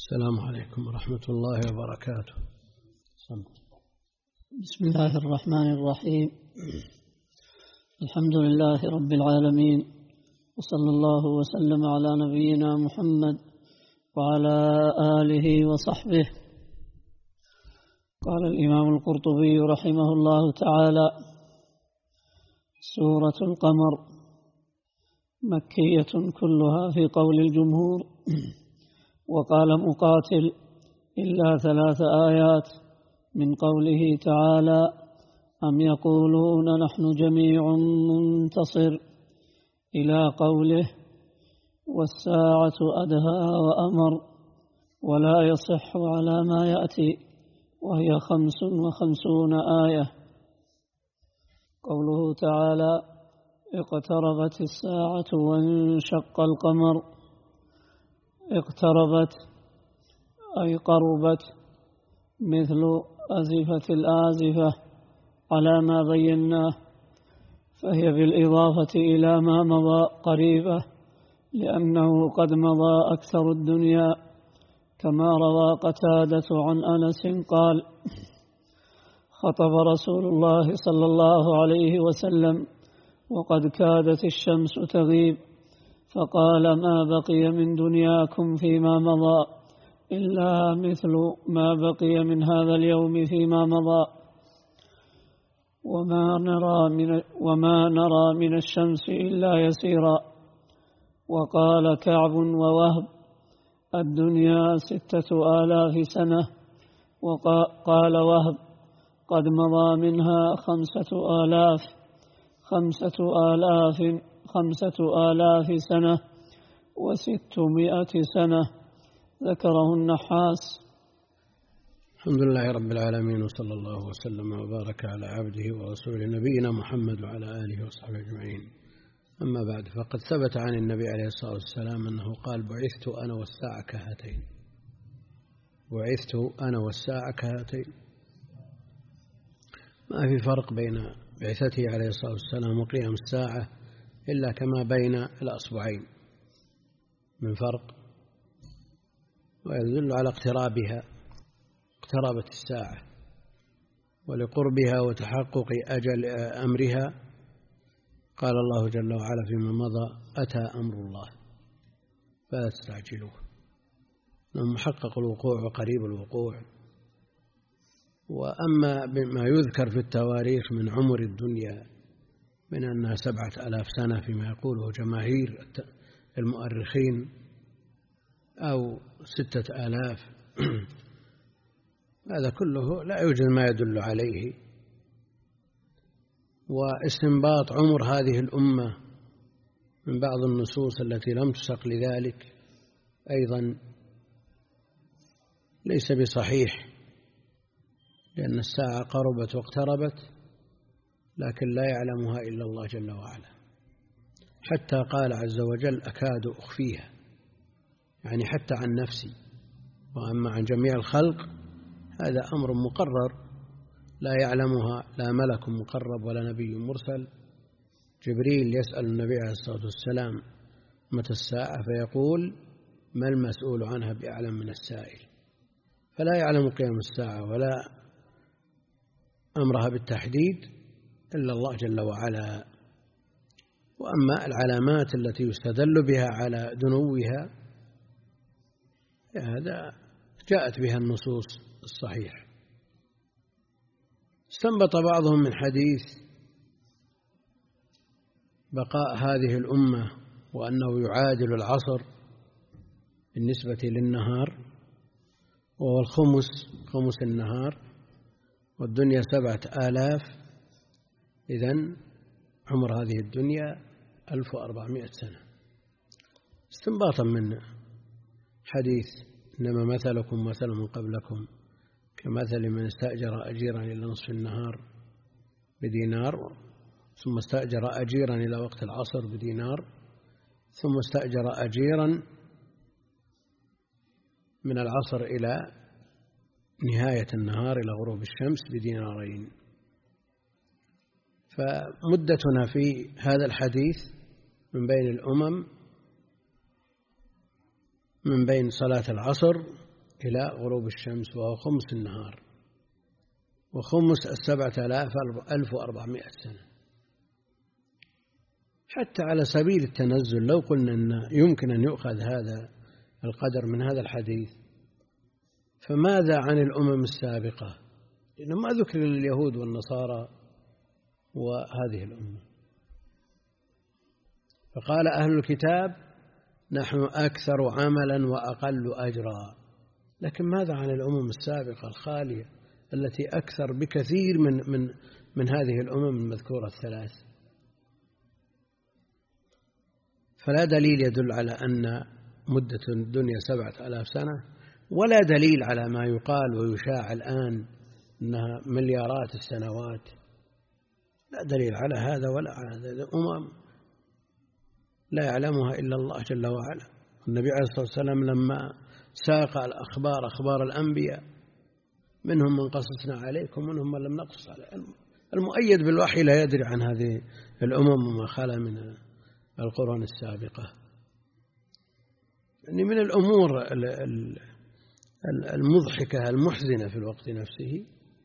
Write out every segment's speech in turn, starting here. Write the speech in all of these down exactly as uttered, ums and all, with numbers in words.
السلام عليكم ورحمة الله وبركاته. بسم الله الرحمن الرحيم. الحمد لله رب العالمين، وصلى الله وسلم على نبينا محمد وعلى آله وصحبه. قال الإمام القرطبي رحمه الله تعالى: سورة القمر مكية كلها في قول الجمهور، وقال مقاتل: إلا ثلاث آيات من قوله تعالى: أم يقولون نحن جميع منتصر، إلى قوله: والساعة أدهى وأمر، ولا يصح على ما يأتي، وهي خمس وخمسون آية. قوله تعالى: اقتربت الساعة وانشق القمر. اقتربت أي قربت، مثل أزفت الآزفة على ما بيناه، فهي بالإضافة إلى ما مضى قريبة، لأنه قد مضى أكثر الدنيا، كما روى قتادة عن أنس قال: خطب رسول الله صلى الله عليه وسلم وقد كادت الشمس تغيب، فقال: ما بقي من دنياكم فيما مضى إلا مثل ما بقي من هذا اليوم فيما مضى، وما نرى من, وما نرى من الشمس إلا يسيرا. وقال كعب ووهب: الدنيا ستة آلاف سنة. وقال وهب: قد مضى منها خمسة آلاف خمسة آلاف خمسة آلاف سنة وستمائة سنة. ذكره النحاس. الحمد لله رب العالمين، وصلى الله وسلم وبارك على عبده ورسوله نبينا محمد وعلى آله وصحبه أجمعين. أما بعد، فقد ثبت عن النبي عليه الصلاة والسلام أنه قال: بعثت أنا والساعة كهاتين. بعثت أنا والساعة كهاتين. ما في فرق بين بعثته عليه الصلاة والسلام وقيام الساعة إلا كما بين الأصبعين من فرق، ويدل على اقترابها. اقتربت الساعة، ولقربها وتحقق أجل أمرها قال الله جل وعلا فيما مضى: أتى أمر الله فلا تستعجلوه، إنه محقق الوقوع وقريب الوقوع. وأما بما يذكر في التواريخ من عمر الدنيا من أنها سبعة آلاف سنة فيما يقوله جماهير المؤرخين، أو ستة آلاف، هذا كله لا يوجد ما يدل عليه. واستنباط عمر هذه الأمة من بعض النصوص التي لم تسق لذلك أيضا ليس بصحيح، لأن الساعة قربت واقتربت، لكن لا يعلمها إلا الله جل وعلا. حتى قال عز وجل: أكاد أخفيها، يعني حتى عن نفسي. وأما عن جميع الخلق هذا أمر مقرر لا يعلمها لا ملك مقرب ولا نبي مرسل. جبريل يسأل النبي عليه الصلاة والسلام: متى الساعة؟ فيقول: ما المسؤول عنها بأعلم من السائل. فلا يعلم قيام الساعة ولا أمرها بالتحديد إلا الله جل وعلا. وأما العلامات التي يستدل بها على دنوها هذا جاءت بها النصوص الصحيحة. استنبط بعضهم من حديث بقاء هذه الأمة وأنه يعادل العصر بالنسبة للنهار، وهو الخمس، خمس النهار، والدنيا سبعة آلاف، إذن عمر هذه الدنيا ألف وأربعمائة سنة. استنباطا من حديث: إنما مثلكم مثل من قبلكم كمثل من استأجر أجيرا إلى نصف النهار بدينار، ثم استأجر أجيرا إلى وقت العصر بدينار، ثم استأجر أجيرا من العصر إلى نهاية النهار إلى غروب الشمس بدينارين. فمدتنا في هذا الحديث من بين الأمم من بين صلاة العصر إلى غروب الشمس، وهو خمس النهار، وخمس السبعة آلاف ألف وأربعمائة سنة. حتى على سبيل التنزل لو قلنا أن يمكن أن يؤخذ هذا القدر من هذا الحديث، فماذا عن الأمم السابقة؟ لأنه ما ذكر لليهود والنصارى وهذه الأمة. فقال أهل الكتاب نحن أكثر عملا وأقل أجرا، لكن ماذا عن الأمم السابقة الخالية التي أكثر بكثير من من من هذه الأمم المذكورة الثلاث؟ فلا دليل يدل على أن مدة الدنيا سبعة آلاف سنة، ولا دليل على ما يقال ويشاع الآن أنها مليارات السنوات. لا دليل على هذا ولا على هذا. الأمم لا يعلمها إلا الله جل وعلا. النبي عليه الصلاة والسلام لما ساق الأخبار أخبار الأنبياء منهم من قصصنا عليكم ومنهم من لم نقص عليه. المؤيد بالوحي لا يدري عن هذه الأمم وما خلا من القرون السابقة. يعني من الأمور المضحكة المحزنة في الوقت نفسه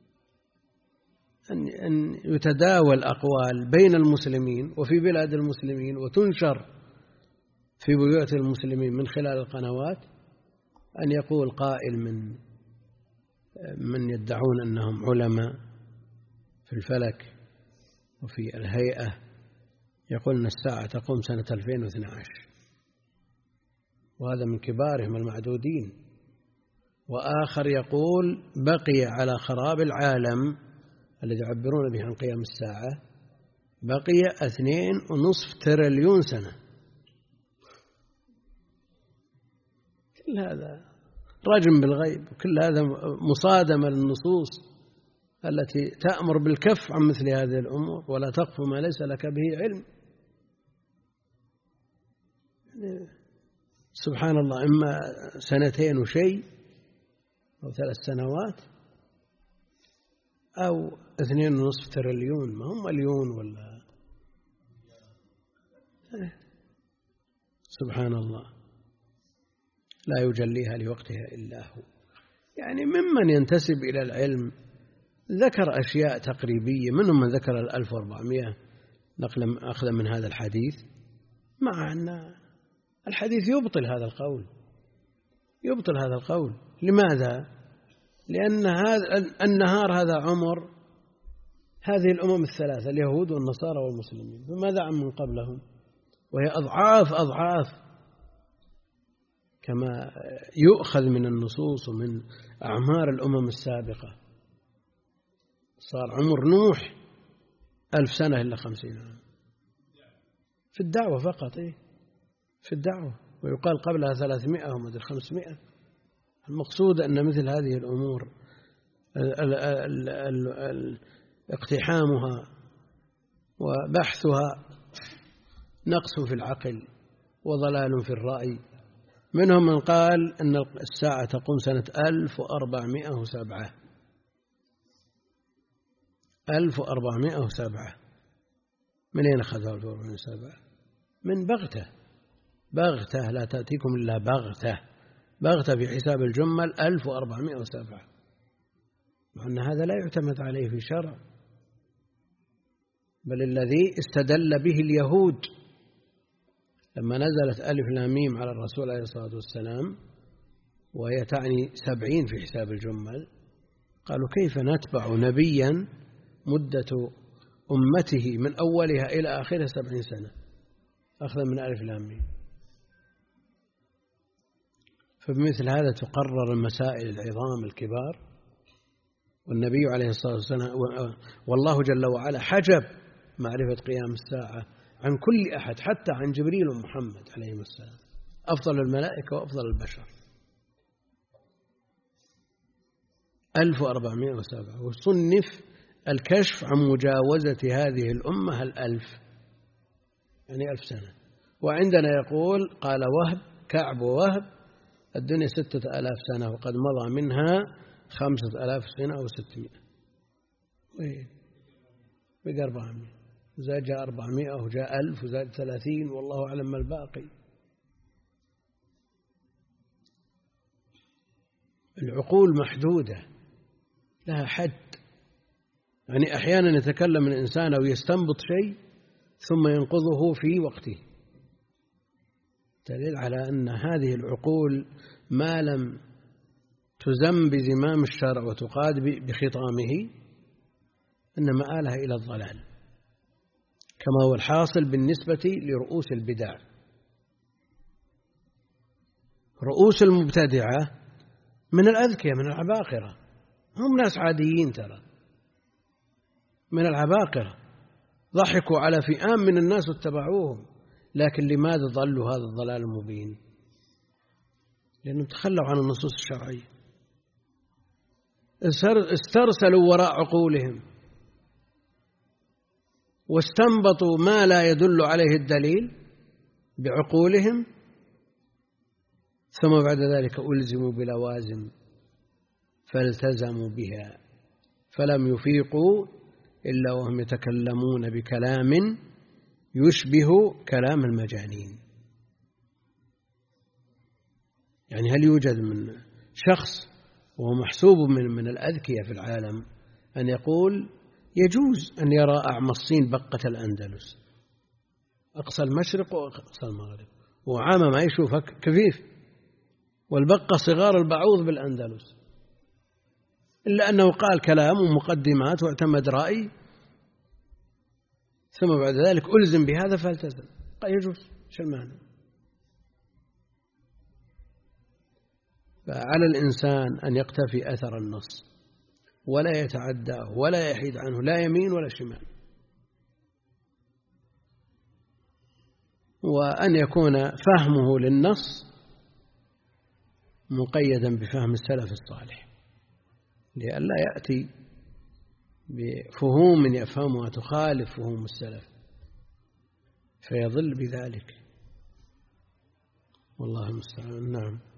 أن يتداول أقوال بين المسلمين وفي بلاد المسلمين وتنشر في بيوت المسلمين من خلال القنوات، أن يقول قائل من من يدعون أنهم علماء في الفلك وفي الهيئة، يقول أن الساعة تقوم سنة ألفين واثني عشر، وهذا من كبارهم المعدودين. وآخر يقول بقي على خراب العالم الذي يعبرون به عن قيام الساعة بقي اثنين ونصف تريليون سنة. كل هذا رجم بالغيب، وكل هذا مصادمة للنصوص التي تأمر بالكف عن مثل هذه الأمور، ولا تقف ما ليس لك به علم. سبحان الله، إما سنتين وشيء أو ثلاث سنوات أو اثنين ونصف تريليون، ما هم مليون ولا. سبحان الله، لا يجليها لوقتها إلا هو. يعني ممن ينتسب إلى العلم ذكر أشياء تقريبية، منهم من ذكر الألف وأربعمائة نقلا أخذا من هذا الحديث، مع أن الحديث يبطل هذا القول، يبطل هذا القول. لماذا؟ لأن هذا النهار هذا عمر هذه الأمم الثلاثة، اليهود والنصارى والمسلمين، فماذا عن من قبلهم؟ وهي أضعاف أضعاف، كما يؤخذ من النصوص ومن أعمار الأمم السابقة. صار عمر نوح ألف سنة إلا خمسين عام في الدعوة فقط، إيه في الدعوة، ويقال قبلها ثلاثمائة ومدر خمسمائة. المقصود أن مثل هذه الأمور اقتحامها وبحثها نقص في العقل وضلال في الرأي. منهم من قال أن الساعة تقوم سنة ألف وأربعمائة وسبعة ألف وأربعمائة وسبعة. من أين أخذها ألف وأربعمائة وسبعة؟ من بغتة، بغتة لا تأتيكم إلا بغتة، بغتة في حساب الجمل ألف وأربعمائة وسبعة، مع أن هذا لا يعتمد عليه في الشرع، بل الذي استدل به اليهود لما نزلت ألف لام ميم على الرسول عليه الصلاة والسلام، وهي تعني سبعين في حساب الجمل، قالوا كيف نتبع نبيا مدة أمته من أولها إلى آخرها سبعين سنة أخذا من ألف لام ميم. فبمثل هذا تقرر المسائل العظام الكبار، والنبي عليه الصلاة والسلام والله جل وعلا حجب معرفة قيام الساعة عن كل أحد، حتى عن جبريل ومحمد عليهم السلام، أفضل الملائكة وأفضل البشر. ألف وأربعمائة وسبعة، وصنف الكشف عن مجاوزة هذه الأمة الألف، يعني ألف سنة. وعندنا يقول قال وهب كعب ووهب الدنيا ستة آلاف سنة وقد مضى منها خمسة آلاف سنة وستمائة. وين بقى أربعمائة؟ وزاد جاء أربعمائة وجاء ألف وزاد ثلاثين، والله أعلم ما الباقي. العقول محدودة لها حد. يعني أحيانا يتكلم الإنسان أو يستنبط شيء ثم ينقضه في وقته، دليل على أن هذه العقول ما لم تزم بزمام الشرع وتقاد بخطامه إن مآلها إلى الضلال، كما هو الحاصل بالنسبة لرؤوس البدع. رؤوس المبتدعة من الأذكياء، من العباقرة، هم ناس عاديين ترى، من العباقرة، ضحكوا على فئام من الناس واتبعوهم، لكن لماذا ضلوا هذا الضلال المبين؟ لأنهم تخلوا عن النصوص الشرعية، استرسلوا وراء عقولهم واستنبطوا ما لا يدل عليه الدليل بعقولهم، ثم بعد ذلك ألزموا بلوازم فالتزموا بها، فلم يفيقوا إلا وهم يتكلمون بكلام يشبه كلام المجانين. يعني هل يوجد من شخص وهو محسوب من من الأذكياء في العالم أن يقول يجوز أن يرى أعمى الصين بقة الأندلس، أقصى المشرق وأقصى المغرب، وعامة ما يشوفك كفيف، والبقة صغار البعوض بالأندلس، إلا أنه قال كلام ومقدمات واعتمد رأي، ثم بعد ذلك ألزم بهذا فالتزم. قال يجوز، شو المعنى؟ فعلى الإنسان أن يقتفي أثر النص ولا يتعداه ولا يحيد عنه، لا يمين ولا شمال، وأن يكون فهمه للنص مقيدا بفهم السلف الصالح، لئلا يأتي بفهوم يفهمها تخالف فهوم السلف فيضل بذلك، والله المستعان. نعم.